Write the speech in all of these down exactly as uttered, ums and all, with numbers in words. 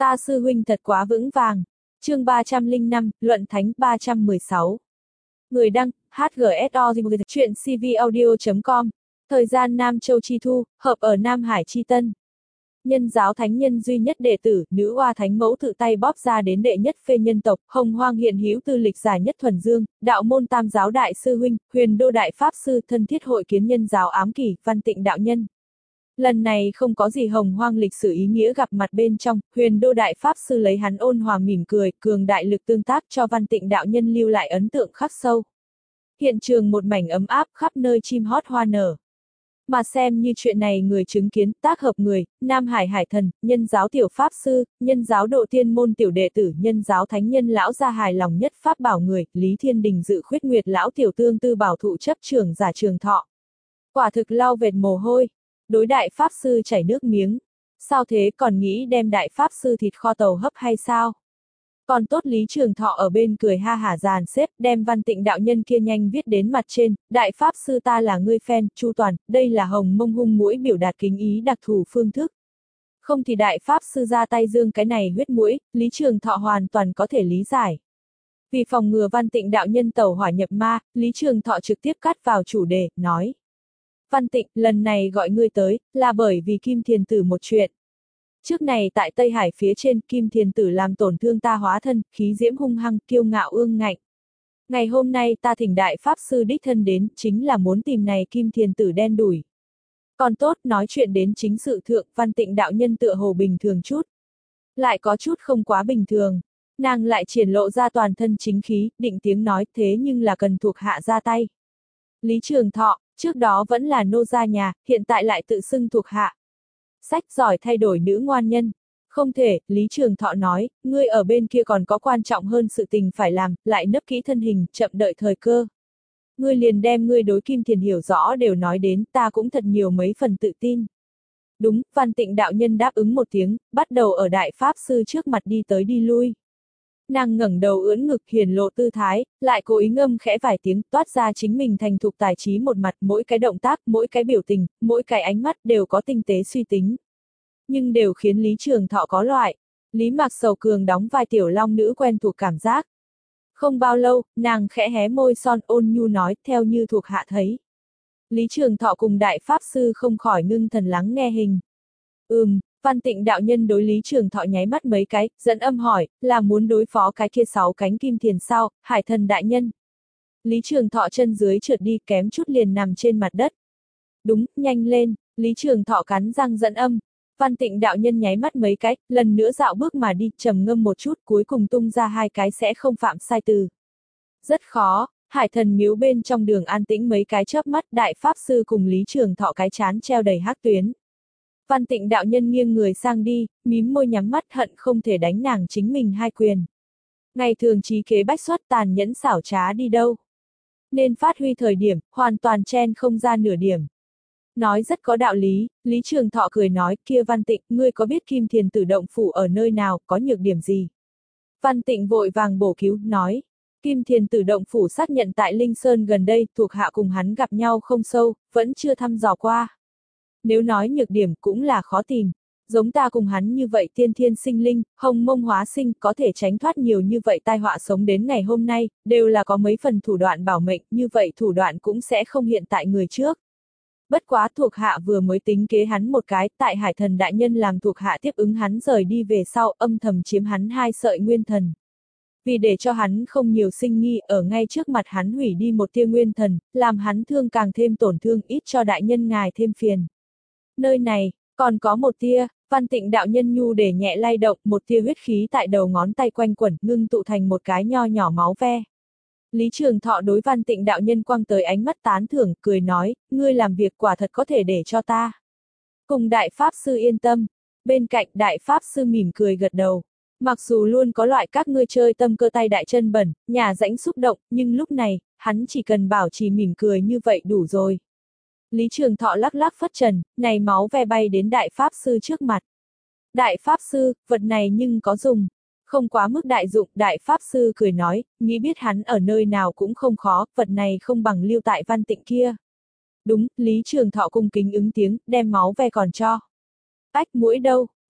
Ta sư huynh thật quá vững vàng. Chương ba trăm lẻ năm, Luận Thánh ba trăm mười sáu. Người đăng, hát giê ét o, chuyện c v audio chấm com. Thời gian Nam Châu Chi Thu, hợp ở Nam Hải Chi Tân. Nhân giáo thánh nhân duy nhất đệ tử, nữ oa thánh mẫu tự tay bóp ra đến đệ nhất phê nhân tộc, hồng hoang hiện hữu tư lịch giải nhất thuần dương, đạo môn tam giáo đại sư huynh, huyền đô đại pháp sư thân thiết hội kiến nhân giáo ám kỷ, văn tịnh đạo nhân. Lần này không có gì hồng hoang lịch sử ý nghĩa gặp mặt bên trong, huyền đô đại pháp sư lấy hắn ôn hòa mỉm cười, cường đại lực tương tác cho văn tịnh đạo nhân lưu lại ấn tượng khắc sâu. Hiện trường một mảnh ấm áp, khắp nơi chim hót hoa nở. Mà xem như chuyện này người chứng kiến, tác hợp người, Nam Hải Hải Thần, nhân giáo tiểu pháp sư, nhân giáo độ tiên môn tiểu đệ tử, nhân giáo thánh nhân lão gia hài lòng nhất pháp bảo người, Lý Thiên Đình dự khuyết nguyệt lão tiểu tương tư bảo thụ chấp trường giả trường thọ. Quả thực lau vệt mồ hôi. Đối đại pháp sư chảy nước miếng. Sao thế, còn nghĩ đem đại pháp sư thịt kho tàu hấp hay sao? Còn tốt Lý Trường Thọ ở bên cười ha hả dàn xếp, đem văn tịnh đạo nhân kia nhanh viết đến mặt trên, đại pháp sư ta là ngươi fan, chu toàn, đây là hồng mông hung mũi biểu đạt kính ý đặc thù phương thức. Không thì đại pháp sư ra tay dương cái này huyết mũi, Lý Trường Thọ hoàn toàn có thể lý giải. Vì phòng ngừa văn tịnh đạo nhân tẩu hỏa nhập ma, Lý Trường Thọ trực tiếp cắt vào chủ đề, nói. Văn Tịnh, lần này gọi ngươi tới, là bởi vì Kim Thiền Tử một chuyện. Trước này tại Tây Hải phía trên, Kim Thiền Tử làm tổn thương ta hóa thân, khí diễm hung hăng, kiêu ngạo ương ngạnh. Ngày hôm nay ta thỉnh đại pháp sư đích thân đến, chính là muốn tìm này Kim Thiền Tử đen đủi. Còn tốt, nói chuyện đến chính sự thượng, Văn Tịnh đạo nhân tựa hồ bình thường chút. Lại có chút không quá bình thường. Nàng lại triển lộ ra toàn thân chính khí, định tiếng nói thế nhưng là cần thuộc hạ ra tay. Lý Trường Thọ, trước đó vẫn là nô gia nhà, hiện tại lại tự xưng thuộc hạ. Sách giỏi thay đổi nữ ngoan nhân. Không thể, Lý Trường Thọ nói, ngươi ở bên kia còn có quan trọng hơn sự tình phải làm, lại nấp kỹ thân hình, chậm đợi thời cơ. Ngươi liền đem ngươi đối Kim Thiền hiểu rõ đều nói đến, ta cũng thật nhiều mấy phần tự tin. Đúng, Văn Tịnh đạo nhân đáp ứng một tiếng, bắt đầu ở đại pháp sư trước mặt đi tới đi lui. Nàng ngẩng đầu ưỡn ngực hiển lộ tư thái, lại cố ý ngâm khẽ vài tiếng, toát ra chính mình thành thục tài trí một mặt, mỗi cái động tác, mỗi cái biểu tình, mỗi cái ánh mắt đều có tinh tế suy tính. Nhưng đều khiến Lý Trường Thọ có loại, Lý Mạc Sầu Cường đóng vai tiểu long nữ quen thuộc cảm giác. Không bao lâu, nàng khẽ hé môi son ôn nhu nói, theo như thuộc hạ thấy. Lý Trường Thọ cùng đại pháp sư không khỏi ngưng thần lắng nghe hình. Ừm. Văn Tịnh đạo nhân đối Lý Trường Thọ nháy mắt mấy cái, dẫn âm hỏi, là muốn đối phó cái kia sáu cánh kim thiền sao, Hải Thần đại nhân. Lý Trường Thọ chân dưới trượt đi kém chút liền nằm trên mặt đất. Đúng, nhanh lên, Lý Trường Thọ cắn răng dẫn âm. Văn Tịnh đạo nhân nháy mắt mấy cái, lần nữa dạo bước mà đi, trầm ngâm một chút, cuối cùng tung ra hai cái sẽ không phạm sai từ. Rất khó, Hải Thần miếu bên trong đường an tĩnh mấy cái chớp mắt, đại pháp sư cùng Lý Trường Thọ cái chán treo đầy hắc tuyến. Văn Tịnh đạo nhân nghiêng người sang đi, mím môi nhắm mắt hận không thể đánh nàng chính mình hai quyền. Ngày thường trí kế bách xuất tàn nhẫn xảo trá đi đâu. Nên phát huy thời điểm, hoàn toàn chen không ra nửa điểm. Nói rất có đạo lý, Lý Trường Thọ cười nói, kia Văn Tịnh, ngươi có biết Kim Thiền Tử động phủ ở nơi nào, có nhược điểm gì? Văn Tịnh vội vàng bổ cứu, nói, Kim Thiền Tử động phủ xác nhận tại Linh Sơn gần đây, thuộc hạ cùng hắn gặp nhau không sâu, vẫn chưa thăm dò qua. Nếu nói nhược điểm cũng là khó tìm. Giống ta cùng hắn như vậy tiên thiên sinh linh, hồng mông hóa sinh có thể tránh thoát nhiều như vậy tai họa sống đến ngày hôm nay, đều là có mấy phần thủ đoạn bảo mệnh, như vậy thủ đoạn cũng sẽ không hiện tại người trước. Bất quá thuộc hạ vừa mới tính kế hắn một cái, tại Hải Thần đại nhân làm thuộc hạ tiếp ứng hắn rời đi về sau, âm thầm chiếm hắn hai sợi nguyên thần. Vì để cho hắn không nhiều sinh nghi, ở ngay trước mặt hắn hủy đi một tia nguyên thần, làm hắn thương càng thêm tổn thương, ít cho đại nhân ngài thêm phiền. Nơi này, còn có một tia, Văn Tịnh đạo nhân nhu để nhẹ lay động, một tia huyết khí tại đầu ngón tay quanh quẩn, ngưng tụ thành một cái nho nhỏ máu ve. Lý Trường Thọ đối Văn Tịnh đạo nhân quăng tới ánh mắt tán thưởng, cười nói, ngươi làm việc quả thật có thể để cho ta. Cùng đại pháp sư yên tâm, bên cạnh đại pháp sư mỉm cười gật đầu. Mặc dù luôn có loại các ngươi chơi tâm cơ tay đại chân bẩn, nhà rãnh xúc động, nhưng lúc này, hắn chỉ cần bảo trì mỉm cười như vậy đủ rồi. Lý Trường Thọ lắc lắc phất trần, này máu ve bay đến đại pháp sư trước mặt. Đại pháp sư, vật này nhưng có dùng. Không quá mức đại dụng, đại pháp sư cười nói, nghĩ biết hắn ở nơi nào cũng không khó, vật này không bằng lưu tại Văn Tịnh kia. Đúng, Lý Trường Thọ cung kính ứng tiếng, đem máu ve còn cho. Ách mũi đâu,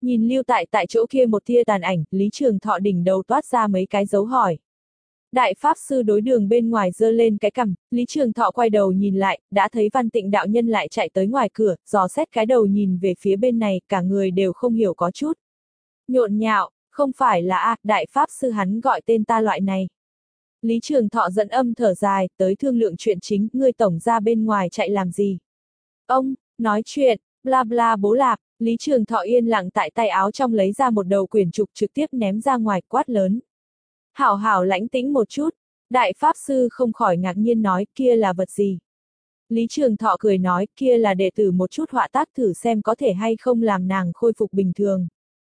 Nhìn lưu tại tại chỗ kia một tia tàn ảnh, Lý Trường Thọ đỉnh đầu toát ra mấy cái dấu hỏi. Đại Pháp Sư đối đường bên ngoài giơ lên cái cằm, Lý Trường Thọ quay đầu nhìn lại, đã thấy Văn Tịnh đạo nhân lại chạy tới ngoài cửa, dò xét cái đầu nhìn về phía bên này, cả người đều không hiểu có chút. Nhộn nhạo, không phải là a, Đại Pháp Sư hắn gọi tên ta loại này. Lý Trường Thọ dẫn âm thở dài, tới thương lượng chuyện chính, ngươi tổng ra bên ngoài chạy làm gì? Ông, nói chuyện, bla bla bố lạp, Lý Trường Thọ yên lặng tại tay áo trong lấy ra một đầu quyển trục trực tiếp ném ra ngoài, quát lớn. Hảo hảo lãnh tĩnh một chút, Đại Pháp Sư không khỏi ngạc nhiên nói, kia là vật gì? Lý Trường Thọ cười nói, kia là đệ tử một chút họa tác thử xem có thể hay không làm nàng khôi phục bình thường.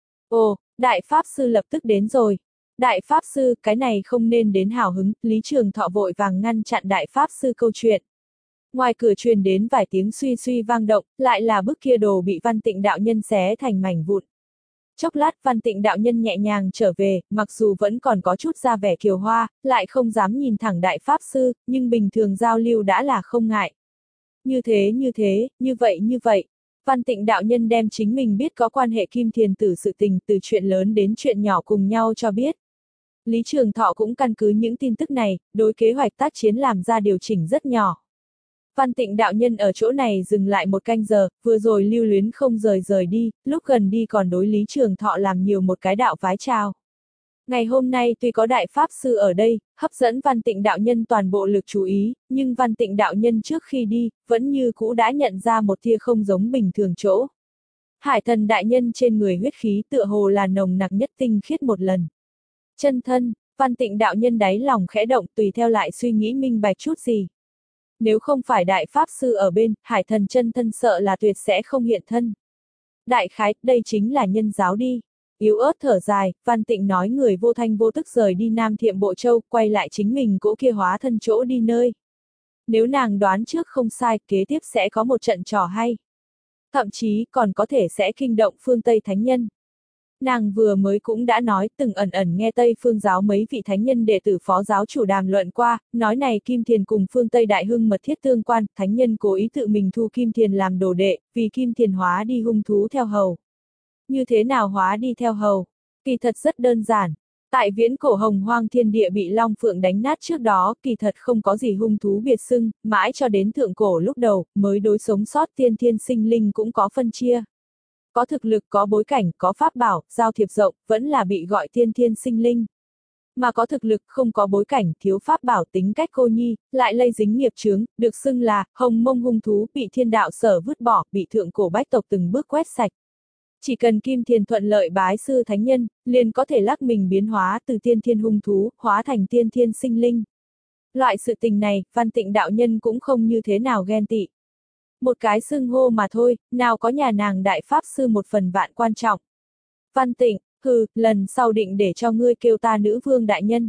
Ồ, Đại Pháp Sư lập tức đến rồi. Đại Pháp Sư, cái này không nên đến hào hứng, Lý Trường Thọ vội vàng ngăn chặn Đại Pháp Sư câu chuyện. Ngoài cửa truyền đến vài tiếng suy suy vang động, lại là bức kia đồ bị Văn Tịnh đạo nhân xé thành mảnh vụn. Chốc lát Văn Tịnh đạo nhân nhẹ nhàng trở về, mặc dù vẫn còn có chút ra vẻ kiều hoa, lại không dám nhìn thẳng Đại Pháp Sư, nhưng bình thường giao lưu đã là không ngại. Như thế như thế, như vậy như vậy. Văn Tịnh đạo nhân đem chính mình biết có quan hệ Kim Thiền Tử sự tình từ chuyện lớn đến chuyện nhỏ cùng nhau cho biết. Lý Trường Thọ cũng căn cứ những tin tức này, đối kế hoạch tác chiến làm ra điều chỉnh rất nhỏ. Văn Tịnh đạo nhân ở chỗ này dừng lại một canh giờ, vừa rồi lưu luyến không rời rời đi, lúc gần đi còn đối Lý Trường Thọ làm nhiều một cái đạo vái chào. Ngày hôm nay tuy có Đại Pháp Sư ở đây, hấp dẫn Văn Tịnh đạo nhân toàn bộ lực chú ý, nhưng Văn Tịnh đạo nhân trước khi đi, vẫn như cũ đã nhận ra một tia không giống bình thường chỗ. Hải Thần đại nhân trên người huyết khí tựa hồ là nồng nặc nhất tinh khiết một lần. Chân thân, Văn Tịnh đạo nhân đáy lòng khẽ động tùy theo lại suy nghĩ minh bạch chút gì. Nếu không phải Đại Pháp Sư ở bên, Hải Thần chân thân sợ là tuyệt sẽ không hiện thân. Đại khái, đây chính là nhân giáo đi. Yếu ớt thở dài, Văn Tịnh nói người vô thanh vô tức rời đi Nam Thiệm Bộ Châu, quay lại chính mình cỗ kia hóa thân chỗ đi nơi. Nếu nàng đoán trước không sai, kế tiếp sẽ có một trận trò hay. Thậm chí còn có thể sẽ kinh động phương Tây Thánh Nhân. Nàng vừa mới cũng đã nói từng ẩn ẩn nghe Tây Phương giáo mấy vị thánh nhân đệ tử phó giáo chủ đàm luận qua, nói này Kim Thiền cùng phương Tây Đại Hưng mật thiết tương quan, thánh nhân cố ý tự mình thu Kim Thiền làm đồ đệ, vì Kim Thiền hóa đi hung thú theo hầu. Như thế nào hóa đi theo hầu? Kỳ thật rất đơn giản. Tại viễn cổ hồng hoang thiên địa bị Long Phượng đánh nát trước đó, kỳ thật không có gì hung thú biệt xưng, mãi cho đến thượng cổ lúc đầu, mới đối sống sót tiên thiên sinh linh cũng có phân chia. Có thực lực, có bối cảnh, có pháp bảo, giao thiệp rộng, vẫn là bị gọi tiên thiên sinh linh. Mà có thực lực, không có bối cảnh, thiếu pháp bảo tính cách cô nhi, lại lây dính nghiệp chướng, được xưng là hồng mông hung thú, bị thiên đạo sở vứt bỏ, bị thượng cổ bách tộc từng bước quét sạch. Chỉ cần Kim Thiền thuận lợi bái sư thánh nhân, liền có thể lắc mình biến hóa từ tiên thiên hung thú, hóa thành tiên thiên sinh linh. Loại sự tình này, Văn Tịnh đạo nhân cũng không như thế nào ghen tị. Một cái xưng hô mà thôi, nào có nhà nàng Đại Pháp Sư một phần vạn quan trọng. Văn Tịnh, hừ, lần sau định để cho ngươi kêu ta nữ vương đại nhân.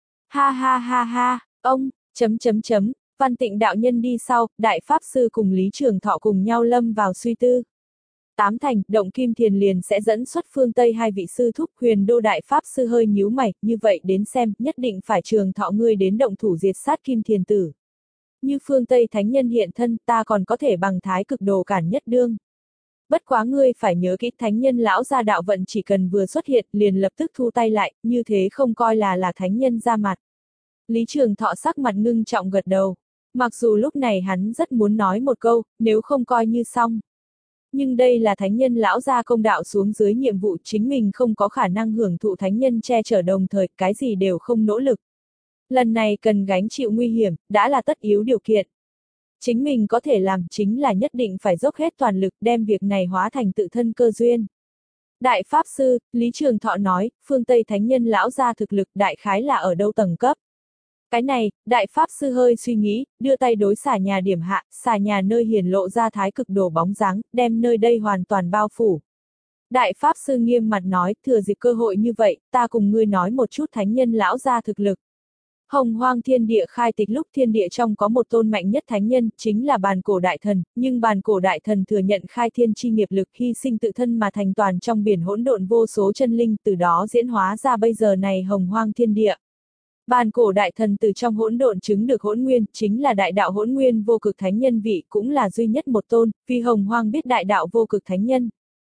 Ha ha ha ha, ông, chấm chấm chấm, Văn Tịnh đạo nhân đi sau, Đại Pháp Sư cùng Lý Trường Thọ cùng nhau lâm vào suy tư. Tám thành, động Kim Thiền liền sẽ dẫn xuất phương Tây hai vị sư thúc. Huyền Đô Đại Pháp Sư hơi nhíu mày, như vậy đến xem, nhất định phải Trường Thọ ngươi đến động thủ diệt sát Kim Thiền tử. Như phương Tây Thánh Nhân hiện thân, ta còn có thể bằng thái cực đồ cản nhất đương. Bất quá ngươi phải nhớ kỹ, Thánh Nhân lão gia đạo vận chỉ cần vừa xuất hiện, liền lập tức thu tay lại, như thế không coi là là Thánh Nhân ra mặt. Lý Trường Thọ sắc mặt ngưng trọng gật đầu. Mặc dù lúc này hắn rất muốn nói một câu, nếu không coi như xong. Nhưng đây là Thánh Nhân lão gia công đạo xuống dưới nhiệm vụ, chính mình không có khả năng hưởng thụ Thánh Nhân che chở, đồng thời cái gì đều không nỗ lực. Lần này cần gánh chịu nguy hiểm, đã là tất yếu điều kiện. Chính mình có thể làm chính là nhất định phải dốc hết toàn lực đem việc này hóa thành tự thân cơ duyên. Đại Pháp Sư, Lý Trường Thọ nói, phương Tây Thánh Nhân lão gia thực lực đại khái là ở đâu tầng cấp. Cái này, Đại Pháp Sư hơi suy nghĩ, đưa tay đối xà nhà điểm hạ, xà nhà nơi hiển lộ ra thái cực đồ bóng dáng, đem nơi đây hoàn toàn bao phủ. Đại Pháp Sư nghiêm mặt nói, thừa dịp cơ hội như vậy, ta cùng ngươi nói một chút Thánh Nhân lão gia thực lực. Hồng hoang thiên địa khai tịch lúc thiên địa trong có một tôn mạnh nhất thánh nhân, chính là bàn cổ đại thần, nhưng bàn cổ đại thần thừa nhận khai thiên chi nghiệp lực hy sinh tự thân mà thành toàn trong biển hỗn độn vô số chân linh, từ đó diễn hóa ra bây giờ này hồng hoang thiên địa. Bàn cổ đại thần từ trong hỗn độn chứng được hỗn nguyên, chính là đại đạo hỗn nguyên vô cực thánh nhân vị, cũng là duy nhất một tôn, vì hồng hoang biết đại đạo vô cực thánh nhân.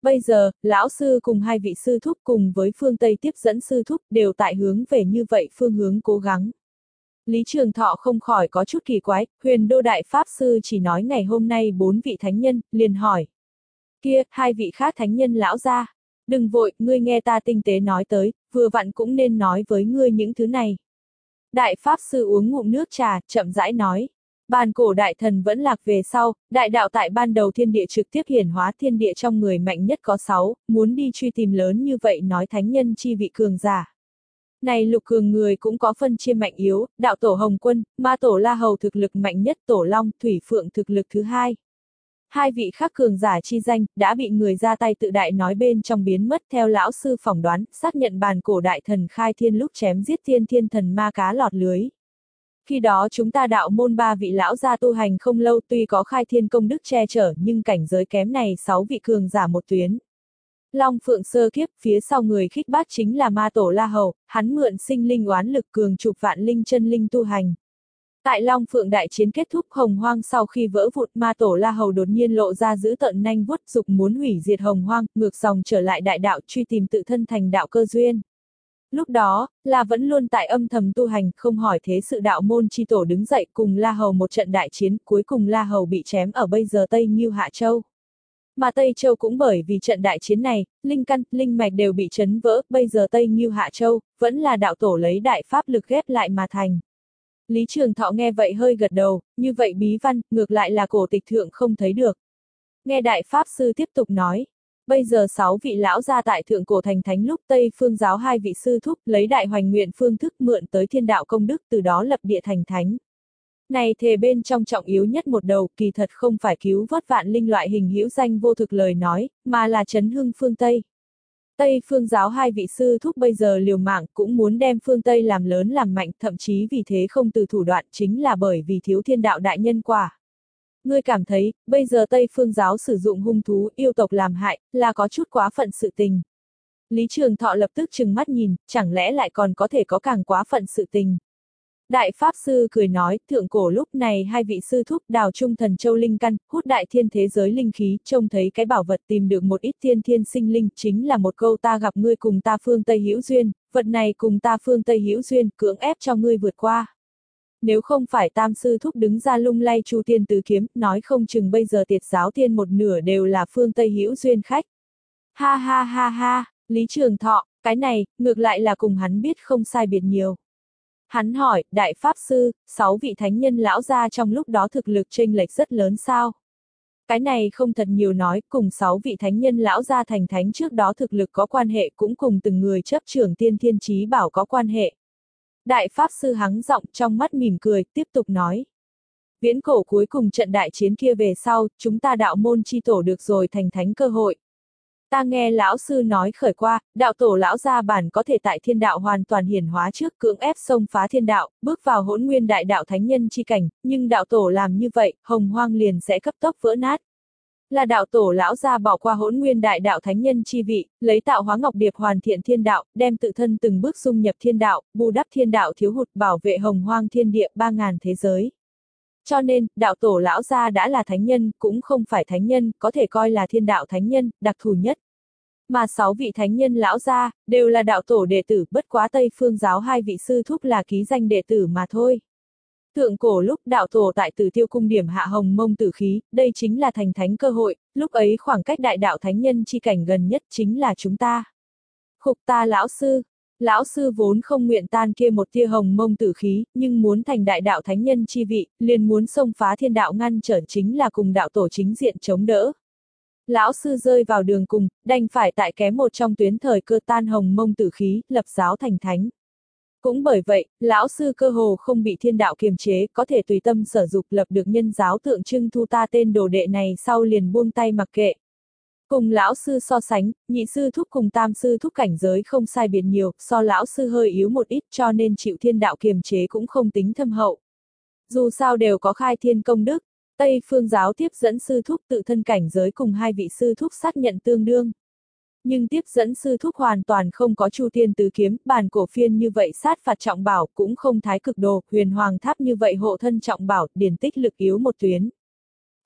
Bây giờ, lão sư cùng hai vị sư thúc cùng với phương Tây tiếp dẫn sư thúc đều tại hướng về như vậy phương hướng cố gắng. Lý Trường Thọ không khỏi có chút kỳ quái, Huyền Đô Đại Pháp Sư chỉ nói ngày hôm nay bốn vị thánh nhân, liền hỏi. Kia, hai vị khác thánh nhân lão gia, đừng vội, ngươi nghe ta tinh tế nói tới, vừa vặn cũng nên nói với ngươi những thứ này. Đại Pháp Sư uống ngụm nước trà, chậm rãi nói. Bàn cổ đại thần vẫn lạc về sau, đại đạo tại ban đầu thiên địa trực tiếp hiển hóa thiên địa trong người mạnh nhất có sáu, muốn đi truy tìm lớn như vậy nói thánh nhân chi vị cường giả. Này lục cường người cũng có phân chia mạnh yếu, đạo tổ Hồng Quân, ma tổ La Hầu thực lực mạnh nhất, tổ Long, Thủy Phượng thực lực thứ hai. Hai vị khác cường giả chi danh, đã bị người ra tay tự đại nói bên trong biến mất theo lão sư phỏng đoán, xác nhận bàn cổ đại thần khai thiên lúc chém giết thiên thiên thần ma cá lọt lưới. Khi đó chúng ta đạo môn ba vị lão gia tu hành không lâu tuy có khai thiên công đức che chở nhưng cảnh giới kém này sáu vị cường giả một tuyến. Long Phượng sơ kiếp, phía sau người khích bác chính là ma tổ La Hầu, hắn mượn sinh linh oán lực cường chụp vạn linh chân linh tu hành. Tại Long Phượng đại chiến kết thúc Hồng Hoang sau khi vỡ vụn ma tổ La Hầu đột nhiên lộ ra giữ tợn nanh vuốt dục muốn hủy diệt Hồng Hoang, ngược dòng trở lại đại đạo truy tìm tự thân thành đạo cơ duyên. Lúc đó, là vẫn luôn tại âm thầm tu hành, không hỏi thế sự đạo môn chi tổ đứng dậy cùng La Hầu một trận đại chiến, cuối cùng La Hầu bị chém ở bây giờ Tây Ngưu Hạ Châu. Mà Tây Châu cũng bởi vì trận đại chiến này, linh căn, linh mạch đều bị chấn vỡ, bây giờ Tây Ngưu Hạ Châu, vẫn là đạo tổ lấy đại pháp lực ghép lại mà thành. Lý Trường Thọ nghe vậy hơi gật đầu, như vậy bí văn, ngược lại là cổ tịch thượng không thấy được. Nghe đại pháp sư tiếp tục nói, bây giờ sáu vị lão gia tại thượng cổ thành thánh lúc Tây phương giáo hai vị sư thúc lấy đại hoành nguyện phương thức mượn tới thiên đạo công đức từ đó lập địa thành thánh. Này thề bên trong trọng yếu nhất một đầu kỳ thật không phải cứu vớt vạn linh loại hình hữu danh vô thực lời nói, mà là chấn hưng phương Tây. Tây phương giáo hai vị sư thúc bây giờ liều mạng cũng muốn đem phương Tây làm lớn làm mạnh, thậm chí vì thế không từ thủ đoạn chính là bởi vì thiếu thiên đạo đại nhân quả. Ngươi cảm thấy, bây giờ Tây phương giáo sử dụng hung thú, yêu tộc làm hại, là có chút quá phận sự tình. Lý Trường Thọ lập tức trừng mắt nhìn, chẳng lẽ lại còn có thể có càng quá phận sự tình. Đại Pháp Sư cười nói, thượng cổ lúc này hai vị sư thúc đào trung thần châu linh căn, hút đại thiên thế giới linh khí, trông thấy cái bảo vật tìm được một ít thiên thiên sinh linh, chính là một câu ta gặp ngươi cùng ta phương Tây hữu duyên, vật này cùng ta phương Tây hữu duyên, cưỡng ép cho ngươi vượt qua. Nếu không phải tam sư thúc đứng ra lung lay chu tiên tứ kiếm, nói không chừng bây giờ tiệt giáo tiên một nửa đều là phương Tây hữu duyên khách. Ha ha ha ha, Lý Trường Thọ, cái này, ngược lại là cùng hắn biết không sai biệt nhiều. Hắn hỏi, Đại Pháp Sư, sáu vị thánh nhân lão gia trong lúc đó thực lực chênh lệch rất lớn sao? Cái này không thật nhiều nói, cùng sáu vị thánh nhân lão gia thành thánh trước đó thực lực có quan hệ cũng cùng từng người chấp trưởng tiên thiên chí bảo có quan hệ. Đại Pháp Sư hắng giọng trong mắt mỉm cười, tiếp tục nói. Viễn cổ cuối cùng trận đại chiến kia về sau, chúng ta đạo môn chi tổ được rồi thành thánh cơ hội. Ta nghe lão sư nói khởi qua, đạo tổ lão gia bản có thể tại thiên đạo hoàn toàn hiển hóa trước cưỡng ép xông phá thiên đạo, bước vào hỗn nguyên đại đạo thánh nhân chi cảnh, nhưng đạo tổ làm như vậy, hồng hoang liền sẽ cấp tốc vỡ nát. Là đạo tổ lão gia bỏ qua hỗn nguyên đại đạo thánh nhân chi vị, lấy tạo hóa ngọc điệp hoàn thiện thiên đạo, đem tự thân từng bước dung nhập thiên đạo, bù đắp thiên đạo thiếu hụt bảo vệ hồng hoang thiên địa ba ngàn thế giới. Cho nên, đạo tổ lão gia đã là thánh nhân, cũng không phải thánh nhân, có thể coi là thiên đạo thánh nhân, đặc thù nhất. Mà sáu vị thánh nhân lão gia, đều là đạo tổ đệ tử, bất quá Tây phương giáo hai vị sư thúc là ký danh đệ tử mà thôi. Thượng cổ lúc đạo tổ tại Tử Tiêu cung điểm hạ hồng mông tử khí, đây chính là thành thánh cơ hội, lúc ấy khoảng cách đại đạo thánh nhân chi cảnh gần nhất chính là chúng ta. Khục ta lão sư, lão sư vốn không nguyện tan kia một tia hồng mông tử khí, nhưng muốn thành đại đạo thánh nhân chi vị, liền muốn xông phá thiên đạo ngăn trở chính là cùng đạo tổ chính diện chống đỡ. Lão sư rơi vào đường cùng, đành phải tại kém một trong tuyến thời cơ tan hồng mông tử khí, lập giáo thành thánh. Cũng bởi vậy, lão sư cơ hồ không bị thiên đạo kiềm chế, có thể tùy tâm sở dục lập được nhân giáo tượng trưng thu ta tên đồ đệ này sau liền buông tay mặc kệ. Cùng lão sư so sánh, nhị sư thúc cùng tam sư thúc cảnh giới không sai biệt nhiều, so lão sư hơi yếu một ít cho nên chịu thiên đạo kiềm chế cũng không tính thâm hậu. Dù sao đều có khai thiên công đức, Tây phương giáo tiếp dẫn sư thúc tự thân cảnh giới cùng hai vị sư thúc xác nhận tương đương. Nhưng tiếp dẫn sư thúc hoàn toàn không có chu tiên tứ kiếm, bàn cổ phiên như vậy sát phạt trọng bảo, cũng không thái cực đồ, huyền hoàng tháp như vậy hộ thân trọng bảo, điển tích lực yếu một tuyến.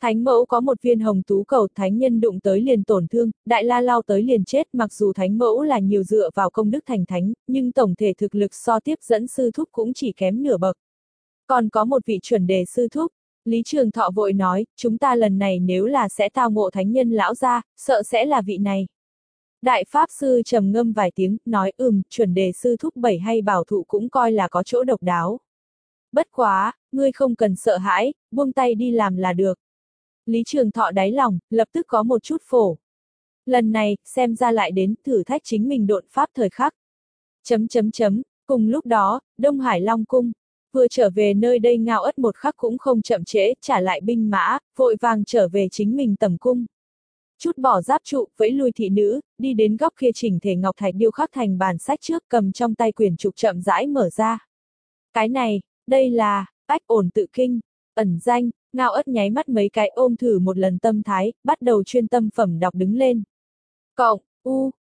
Thánh mẫu có một viên hồng tú cầu, thánh nhân đụng tới liền tổn thương, đại la lao tới liền chết, mặc dù thánh mẫu là nhiều dựa vào công đức thành thánh, nhưng tổng thể thực lực so tiếp dẫn sư thúc cũng chỉ kém nửa bậc. Còn có một vị chuẩn đề sư thúc, Lý Trường Thọ vội nói, chúng ta lần này nếu là sẽ tao ngộ thánh nhân lão gia, sợ sẽ là vị này. Đại Pháp Sư trầm ngâm vài tiếng, nói ừm, chuẩn đề sư thúc bảy hay bảo thụ cũng coi là có chỗ độc đáo. Bất quá, ngươi không cần sợ hãi, buông tay đi làm là được. Lý Trường Thọ đáy lòng, lập tức có một chút phổ. Lần này, xem ra lại đến thử thách chính mình độn pháp thời khắc. Chấm chấm chấm, cùng lúc đó, Đông Hải Long Cung, vừa trở về nơi đây Ngao Ất một khắc cũng không chậm trễ, trả lại binh mã, vội vàng trở về chính mình tẩm cung. Chút bỏ giáp trụ, vẫy lui thị nữ, đi đến góc kia chỉnh thể ngọc thạch điêu khắc thành bản sách trước, cầm trong tay quyển trục chậm rãi mở ra. Cái này, đây là, ách ổn tự kinh, ẩn danh, Ngao Ất nháy mắt mấy cái ôm thử một lần tâm thái, bắt đầu chuyên tâm phẩm đọc đứng lên. Cộng, u,